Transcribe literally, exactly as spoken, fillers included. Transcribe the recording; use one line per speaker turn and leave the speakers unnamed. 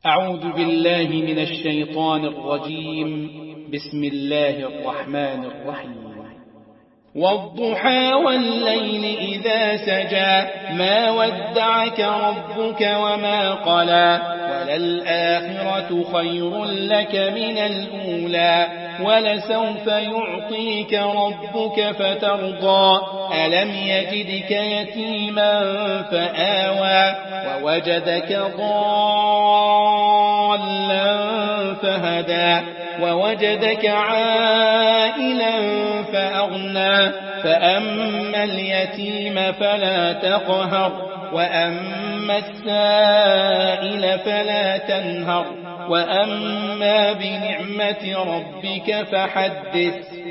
أعوذ بالله من الشيطان الرجيم. بسم الله الرحمن الرحيم. والضحى والليل إذا سجى ما ودعك ربك وما قلى وللآخرة خير لك من الأولى ولسوف يعطيك ربك فترضى ألم يجدك يتيما فآوى ووجدك ضالا فهدى ووجدك عائلا فأغنى فأما اليتيم فلا تقهر وأما السائل فلا تنهر وأما بنعمة ربك فحدث.